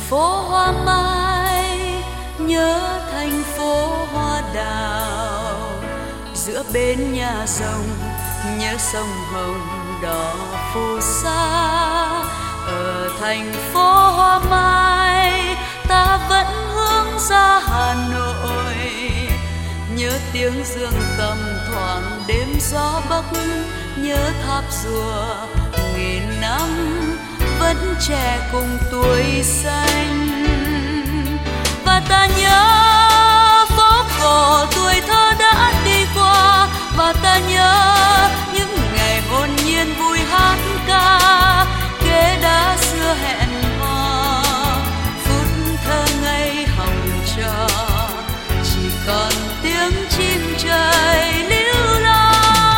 phố hoa mai, nhớ thành phố hoa đào. Giữa bên nhà rồng, nhớ sông Hồng đỏ phù sa. Ở thành phố hoa mai, ta vẫn hướng ra Hà Nội. Nhớ tiếng dương cầm thoảng đêm gió bắc, nhớ tháp rùa nghìn năm vẫn trẻ cùng tuổi xanh. Và ta nhớ phố cổ tuổi thơ đã đi qua, và ta nhớ những ngày hồn nhiên vui hát ca, ghế đá xưa hẹn hò, phút thơ ngây hồng trò, chỉ còn tiếng chim trời líu lo.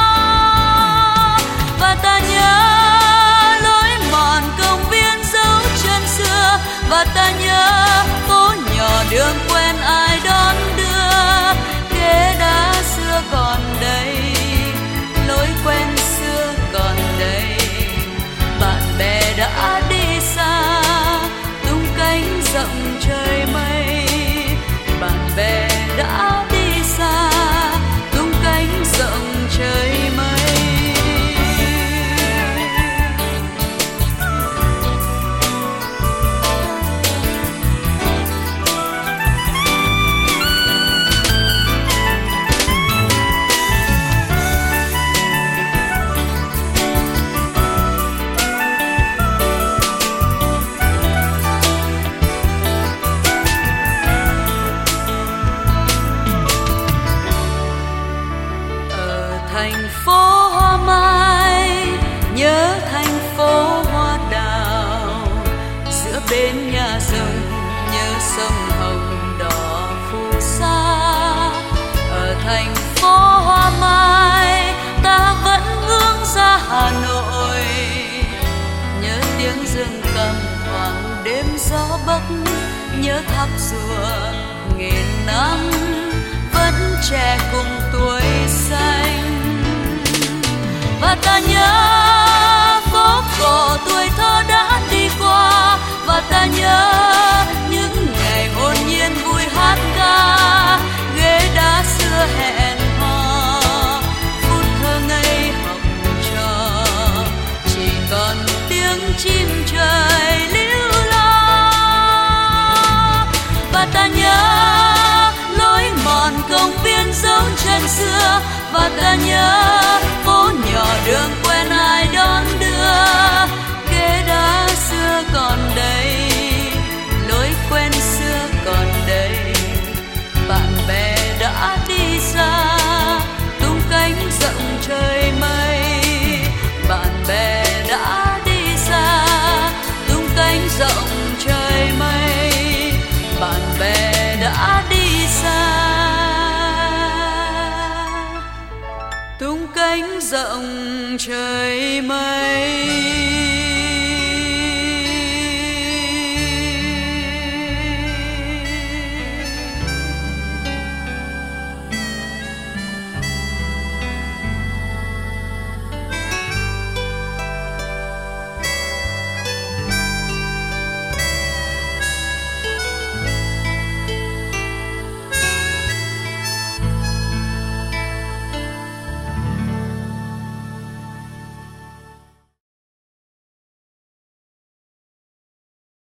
Và ta nhớ lối mòn công viên dấu chân xưa, và ta nhớ phố nhỏ đường quen ai đón đưa, ghế đá xưa còn đây, lối quen xưa còn đây. Bạn bè đã đi xa, tung cánh rộng trời mây. Bạn bè đã đi xa, tung cánh rộng trời mây. Thành phố hoa mai, nhớ thành phố hoa đào. Giữa bên nhà rồng, nhớ sông Hồng đỏ phù sa. Ở thành phố hoa mai, ta vẫn hướng ra Hà Nội. Nhớ tiếng dương cầm thoảng đêm gió bắc, nhớ tháp rùa nghìn năm vẫn trẻ cùng tuổi xanh. Và ta nhớ phố cổ tuổi thơ đã đi qua, và ta nhớ những ngày hồn nhiên vui hát ca, ghế đá xưa hẹn hò, phút thơ ngây học trò, chỉ còn tiếng chim trời líu lo. Và ta nhớ lối mòn công viên dấu chân xưa, và ta nhớ phố nhỏ đường quen ai đón đưa, ghế đá xưa còn đây, lối quen xưa còn đây. Bạn bè đã đi xa, tung cánh rộng trời mây. Bạn bè đã đi xa, tung cánh rộng trời mây. Bạn bè đã đi xa, tung cánh rộng trời mây.